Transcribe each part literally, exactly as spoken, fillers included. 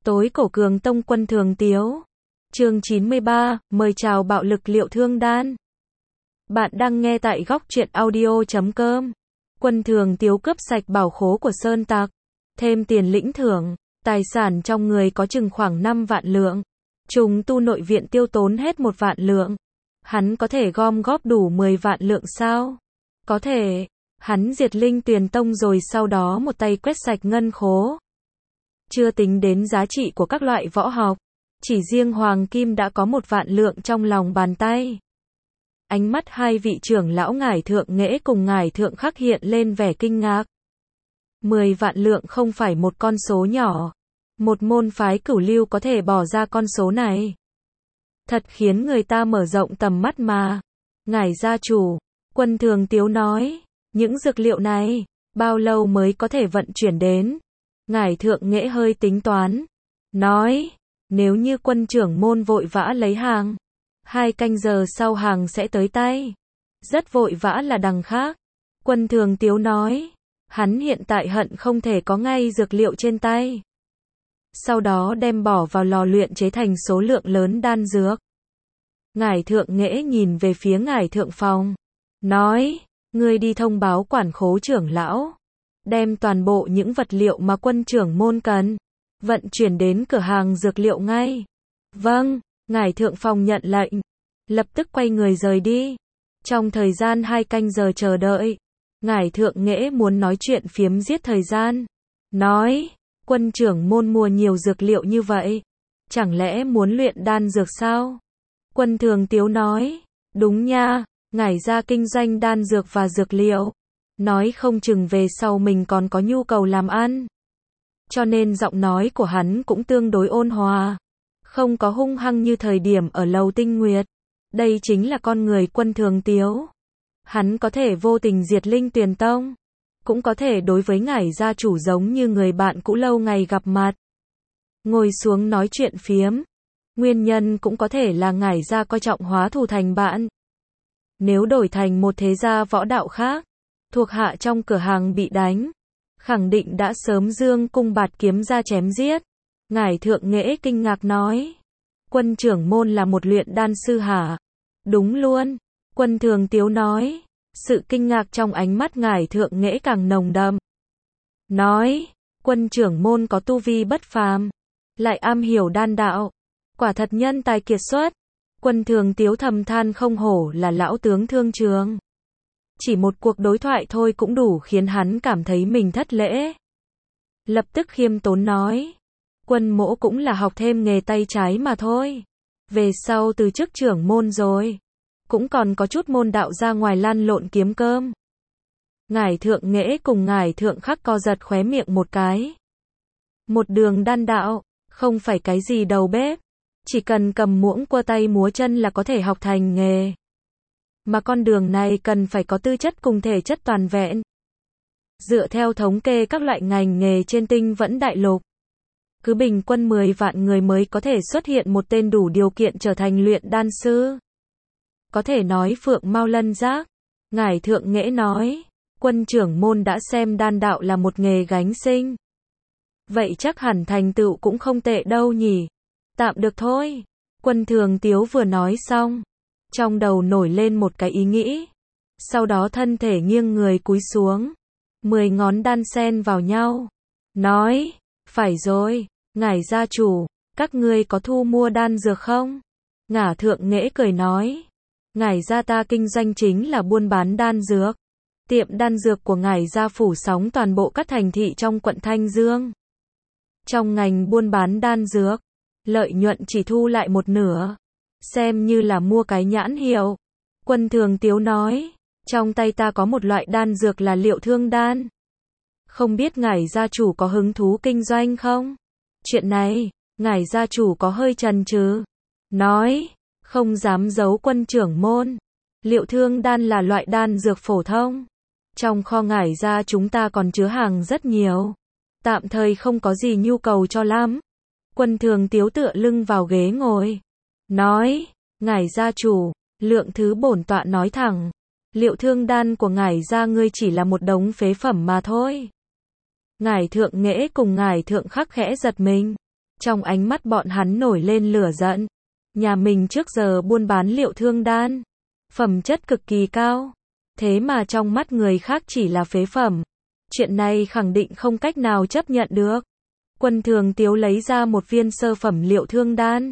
Tối cổ cường tông quân thường tiếu. Chương chín mươi ba, mời chào bạo lực liệu thương đan. Bạn đang nghe tại góc truyện audio chấm com. Quân thường tiếu cướp sạch bảo khố của sơn tặc, thêm tiền lĩnh thưởng, tài sản trong người có chừng khoảng năm vạn lượng. Trùng tu nội viện tiêu tốn hết một vạn lượng. Hắn có thể gom góp đủ mười vạn lượng sao? Có thể. Hắn diệt Linh Tuyền Tông rồi sau đó một tay quét sạch ngân khố. Chưa tính đến giá trị của các loại võ học, chỉ riêng Hoàng Kim đã có một vạn lượng trong lòng bàn tay. Ánh mắt hai vị trưởng lão Ngải Thượng Nghễ cùng Ngải Thượng Khắc hiện lên vẻ kinh ngạc. Mười vạn lượng không phải một con số nhỏ. Một môn phái cửu lưu có thể bỏ ra con số này. Thật khiến người ta mở rộng tầm mắt mà. Ngải gia chủ, Quân thường tiếu nói, những dược liệu này, bao lâu mới có thể vận chuyển đến? Ngải Thượng Nghễ hơi tính toán, nói, nếu như quân trưởng môn vội vã lấy hàng, hai canh giờ sau hàng sẽ tới tay. Rất vội vã là đằng khác. Quân thường tiếu nói, hắn hiện tại hận không thể có ngay dược liệu trên tay. Sau đó đem bỏ vào lò luyện chế thành số lượng lớn đan dược. Ngải Thượng Nghễ nhìn về phía Ngải Thượng Phong, nói, ngươi đi thông báo quản khố trưởng lão, đem toàn bộ những vật liệu mà quân trưởng môn cần, vận chuyển đến cửa hàng dược liệu ngay. Vâng, Ngải Thượng Phong nhận lệnh, lập tức quay người rời đi. Trong thời gian hai canh giờ chờ đợi, Ngải Thượng Nghễ muốn nói chuyện phiếm giết thời gian. Nói, quân trưởng môn mua nhiều dược liệu như vậy, chẳng lẽ muốn luyện đan dược sao? Quân thường tiếu nói, đúng nha, Ngải gia kinh doanh đan dược và dược liệu. Nói không chừng về sau mình còn có nhu cầu làm ăn. Cho nên giọng nói của hắn cũng tương đối ôn hòa. Không có hung hăng như thời điểm ở lầu Tinh Nguyệt. Đây chính là con người Quân thường tiếu. Hắn có thể vô tình diệt Linh Tuyền Tông. Cũng có thể đối với Ngải gia chủ giống như người bạn cũ lâu ngày gặp mặt. Ngồi xuống nói chuyện phiếm. Nguyên nhân cũng có thể là Ngải gia coi trọng hóa thù thành bạn. Nếu đổi thành một thế gia võ đạo khác, thuộc hạ trong cửa hàng bị đánh, khẳng định đã sớm dương cung bạt kiếm ra chém giết. Ngải Thượng Nghễ kinh ngạc nói, quân trưởng môn là một luyện đan sư hả? Đúng luôn. Quân thường tiếu nói, sự kinh ngạc trong ánh mắt Ngải Thượng Nghễ càng nồng đậm. Nói, quân trưởng môn có tu vi bất phàm, lại am hiểu đan đạo, quả thật nhân tài kiệt xuất. Quân thường tiếu thầm than không hổ là lão tướng thương trường. Chỉ một cuộc đối thoại thôi cũng đủ khiến hắn cảm thấy mình thất lễ. Lập tức khiêm tốn nói, quân mỗ cũng là học thêm nghề tay trái mà thôi. Về sau từ chức trưởng môn rồi, cũng còn có chút môn đạo ra ngoài lăn lộn kiếm cơm. Ngải Thượng Nghễ cùng Ngải Thượng Khắc co giật khóe miệng một cái. Một đường đan đạo, không phải cái gì đầu bếp. Chỉ cần cầm muỗng cua tay múa chân là có thể học thành nghề. Mà con đường này cần phải có tư chất cùng thể chất toàn vẹn. Dựa theo thống kê các loại ngành nghề trên tinh vẫn đại lục, cứ bình quân mười vạn người mới có thể xuất hiện một tên đủ điều kiện trở thành luyện đan sư. Có thể nói phượng mao lân giác. Ngải Thượng Nghễ nói, quân trưởng môn đã xem đan đạo là một nghề gánh sinh. Vậy chắc hẳn thành tựu cũng không tệ đâu nhỉ. Tạm được thôi. Quân thường tiếu vừa nói xong, trong đầu nổi lên một cái ý nghĩ. Sau đó thân thể nghiêng người cúi xuống, mười ngón đan xen vào nhau. Nói, phải rồi, Ngải gia chủ, các ngươi có thu mua đan dược không? Ngải Thượng Nghễ cười nói, Ngải gia ta kinh doanh chính là buôn bán đan dược. Tiệm đan dược của Ngải gia phủ sóng toàn bộ các thành thị trong quận Thanh Dương. Trong ngành buôn bán đan dược, lợi nhuận chỉ thu lại một nửa, xem như là mua cái nhãn hiệu. Quân thường tiếu nói, trong tay ta có một loại đan dược là liệu thương đan. Không biết Ngải gia chủ có hứng thú kinh doanh không? Chuyện này, Ngải gia chủ có hơi chần chừ. Nói, không dám giấu quân trưởng môn. Liệu thương đan là loại đan dược phổ thông. Trong kho Ngải gia chúng ta còn chứa hàng rất nhiều. Tạm thời không có gì nhu cầu cho lắm. Quân thường tiếu tựa lưng vào ghế ngồi. Nói, Ngải gia chủ, lượng thứ bổn tọa nói thẳng. Liệu thương đan của Ngải gia ngươi chỉ là một đống phế phẩm mà thôi. Ngải Thượng Nghễ cùng Ngải Thượng Khắc khẽ giật mình. Trong ánh mắt bọn hắn nổi lên lửa giận. Nhà mình trước giờ buôn bán liệu thương đan, phẩm chất cực kỳ cao. Thế mà trong mắt người khác chỉ là phế phẩm. Chuyện này khẳng định không cách nào chấp nhận được. Quân Thường Tiếu lấy ra một viên sơ phẩm liệu thương đan,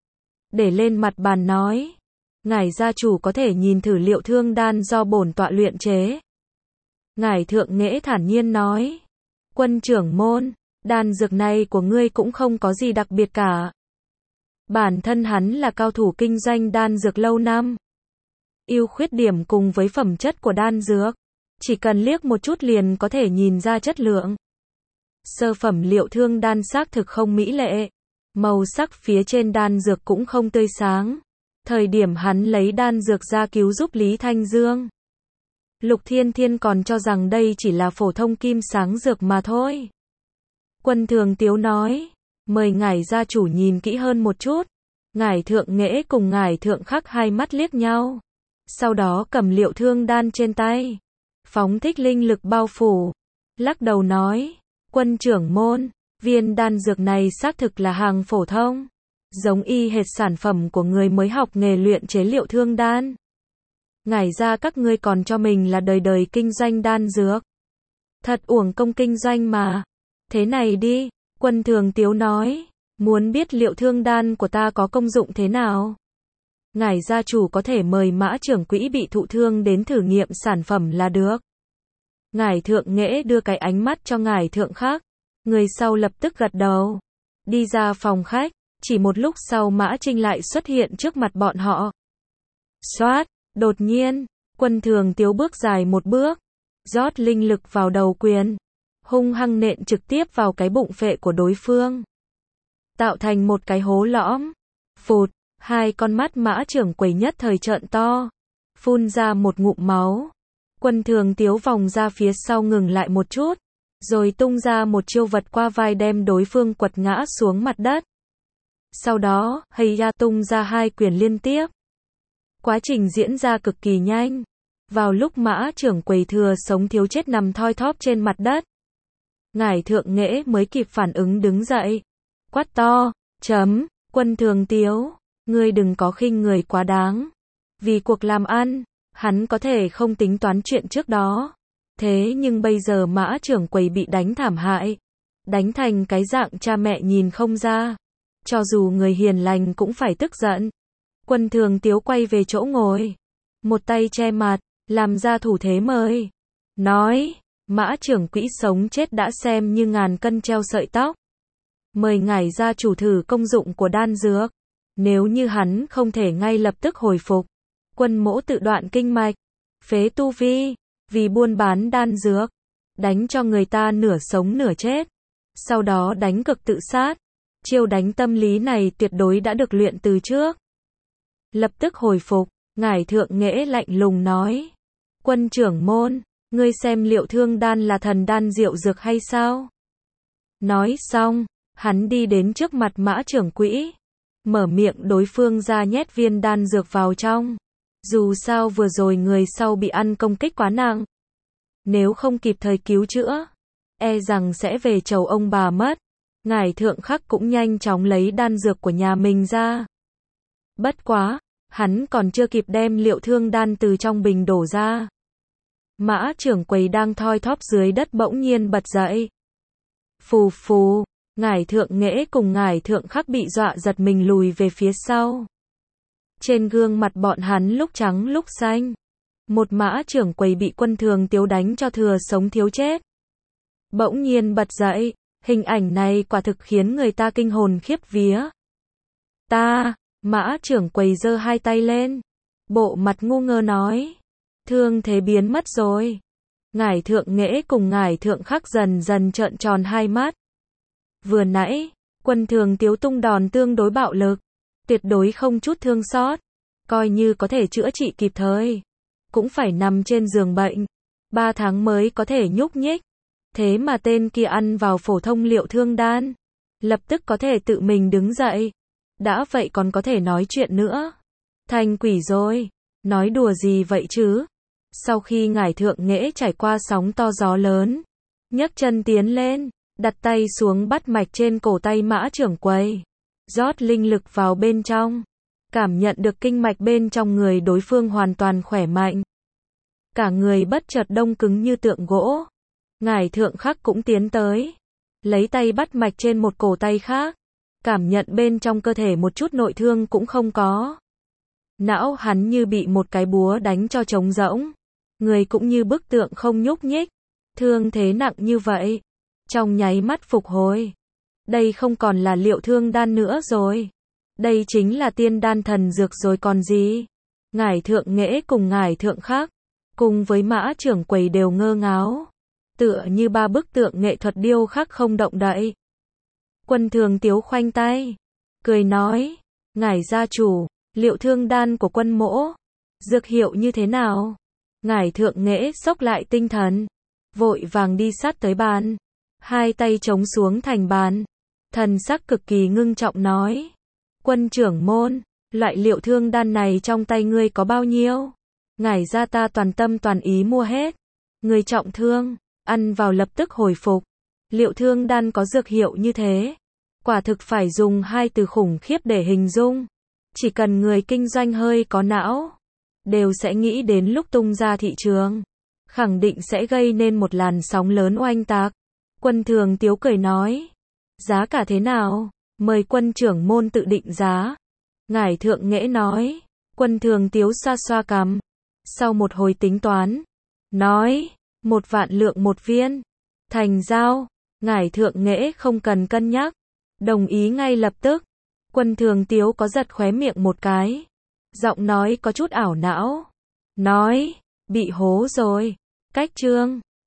để lên mặt bàn nói. Ngài gia chủ có thể nhìn thử liệu thương đan do bổn tọa luyện chế. Ngài Thượng Nghệ thản nhiên nói. Quân trưởng môn, đan dược này của ngươi cũng không có gì đặc biệt cả. Bản thân hắn là cao thủ kinh doanh đan dược lâu năm. Ưu khuyết điểm cùng với phẩm chất của đan dược, chỉ cần liếc một chút liền có thể nhìn ra chất lượng. Sơ phẩm liệu thương đan xác thực không mỹ lệ. Màu sắc phía trên đan dược cũng không tươi sáng. Thời điểm hắn lấy đan dược ra cứu giúp Lý Thanh Dương, Lục Thiên Thiên còn cho rằng đây chỉ là phổ thông kim sáng dược mà thôi. Quân Thường Tiếu nói, mời ngài gia chủ nhìn kỹ hơn một chút. Ngài Thượng Nghệ cùng ngài Thượng Khắc hai mắt liếc nhau. Sau đó cầm liệu thương đan trên tay, phóng thích linh lực bao phủ, lắc đầu nói, quân trưởng môn, viên đan dược này xác thực là hàng phổ thông, giống y hệt sản phẩm của người mới học nghề luyện chế liệu thương đan. Ngài gia các ngươi còn cho mình là đời đời kinh doanh đan dược. Thật uổng công kinh doanh mà. Thế này đi, Quân Thường Tiếu nói, muốn biết liệu thương đan của ta có công dụng thế nào? Ngài gia chủ có thể mời Mã trưởng quỹ bị thụ thương đến thử nghiệm sản phẩm là được. Ngài Thượng Nghệ đưa cái ánh mắt cho ngài Thượng Khắc. Người sau lập tức gật đầu. Đi ra phòng khách, chỉ một lúc sau Mã Trinh lại xuất hiện trước mặt bọn họ. Xoát, đột nhiên, Quân Thường Tiếu bước dài một bước, rót linh lực vào đầu quyền, hung hăng nện trực tiếp vào cái bụng phệ của đối phương, tạo thành một cái hố lõm. Phụt, hai con mắt Mã trưởng quầy nhất thời trợn to, phun ra một ngụm máu. Quân Thường Tiếu vòng ra phía sau ngừng lại một chút, rồi tung ra một chiêu vật qua vai đem đối phương quật ngã xuống mặt đất. Sau đó, hây ya tung ra hai quyền liên tiếp. Quá trình diễn ra cực kỳ nhanh. Vào lúc Mã trưởng quầy thừa sống thiếu chết nằm thoi thóp trên mặt đất, ngài Thượng Nghệ mới kịp phản ứng đứng dậy, quát to, chấm, Quân Thường Tiếu, ngươi đừng có khinh người quá đáng. Vì cuộc làm ăn, hắn có thể không tính toán chuyện trước đó. Thế nhưng bây giờ Mã trưởng quầy bị đánh thảm hại, đánh thành cái dạng cha mẹ nhìn không ra. Cho dù người hiền lành cũng phải tức giận. Quân Thường Tiếu quay về chỗ ngồi, một tay che mặt, làm ra thủ thế mời. Nói, Mã trưởng quỹ sống chết đã xem như ngàn cân treo sợi tóc. Mời ngài gia chủ thử công dụng của đan dược. Nếu như hắn không thể ngay lập tức hồi phục, Quân mỗ tự đoạn kinh mạch, phế tu vi, vì buôn bán đan dược, đánh cho người ta nửa sống nửa chết. Sau đó đánh cực tự sát. Chiêu đánh tâm lý này tuyệt đối đã được luyện từ trước. Lập tức hồi phục, ngài Thượng Nghệ lạnh lùng nói. Quân trưởng môn, ngươi xem liệu thương đan là thần đan diệu dược hay sao? Nói xong, hắn đi đến trước mặt Mã trưởng quỹ, mở miệng đối phương ra nhét viên đan dược vào trong. Dù sao vừa rồi người sau bị ăn công kích quá nặng, nếu không kịp thời cứu chữa, e rằng sẽ về chầu ông bà mất. Ngài Thượng Khắc cũng nhanh chóng lấy đan dược của nhà mình ra. Bất quá, hắn còn chưa kịp đem liệu thương đan từ trong bình đổ ra, Mã trưởng quầy đang thoi thóp dưới đất bỗng nhiên bật dậy. Phù phù, ngài Thượng Nghệ cùng ngài Thượng Khắc bị dọa giật mình lùi về phía sau. Trên gương mặt bọn hắn lúc trắng lúc xanh. Một Mã trưởng quầy bị Quân Thường Tiếu đánh cho thừa sống thiếu chết, bỗng nhiên bật dậy. Hình ảnh này quả thực khiến người ta kinh hồn khiếp vía. Ta, Mã trưởng quầy giơ hai tay lên, bộ mặt ngu ngơ nói. Thương thế biến mất rồi. Ngài Thượng Nghệ cùng ngài Thượng Khắc dần dần trợn tròn hai mắt. Vừa nãy, Quân Thường Tiếu tung đòn tương đối bạo lực, tuyệt đối không chút thương xót. Coi như có thể chữa trị kịp thời, cũng phải nằm trên giường bệnh, ba tháng mới có thể nhúc nhích. Thế mà tên kia ăn vào phổ thông liệu thương đan, lập tức có thể tự mình đứng dậy. Đã vậy còn có thể nói chuyện nữa. Thành quỷ rồi. Nói đùa gì vậy chứ? Sau khi ngài Thượng Nghệ trải qua sóng to gió lớn, nhấc chân tiến lên, đặt tay xuống bắt mạch trên cổ tay Mã trưởng quầy, rót linh lực vào bên trong, cảm nhận được kinh mạch bên trong người đối phương hoàn toàn khỏe mạnh. Cả người bất chợt đông cứng như tượng gỗ. Ngải Thượng Khắc cũng tiến tới, lấy tay bắt mạch trên một cổ tay khác, cảm nhận bên trong cơ thể một chút nội thương cũng không có. Não hắn như bị một cái búa đánh cho trống rỗng, người cũng như bức tượng không nhúc nhích. Thương thế nặng như vậy, trong nháy mắt phục hồi. Đây không còn là Liệu Thương Đan nữa rồi. Đây chính là tiên đan thần dược rồi còn gì. Ngải Thượng Nghệ cùng Ngải Thượng Khắc, cùng với Mã trưởng quầy đều ngơ ngáo, tựa như ba bức tượng nghệ thuật điêu khắc không động đậy. Quân Thường Tiếu khoanh tay, cười nói, Ngải gia chủ, Liệu Thương Đan của quân mỗ, dược hiệu như thế nào? Ngải Thượng Nghệ xốc lại tinh thần, vội vàng đi sát tới bàn, hai tay chống xuống thành bàn, thần sắc cực kỳ ngưng trọng nói, quân trưởng môn, loại Liệu Thương Đan này trong tay ngươi có bao nhiêu? Ngải gia ta toàn tâm toàn ý mua hết. Người trọng thương, ăn vào lập tức hồi phục. Liệu Thương Đan có dược hiệu như thế, quả thực phải dùng hai từ khủng khiếp để hình dung. Chỉ cần người kinh doanh hơi có não, đều sẽ nghĩ đến lúc tung ra thị trường, khẳng định sẽ gây nên một làn sóng lớn oanh tạc. Quân Thường Tiếu cười nói, giá cả thế nào? Mời quân trưởng môn tự định giá. Ngải Thượng Nghệ nói. Quân Thường Tiếu xoa xoa cằm, sau một hồi tính toán, nói, một vạn lượng một viên, thành giao. Ngải Thượng Nghệ không cần cân nhắc, đồng ý ngay lập tức. Quân Thường Tiếu có giật khóe miệng một cái, giọng nói có chút ảo não, nói, bị hố rồi, cách chương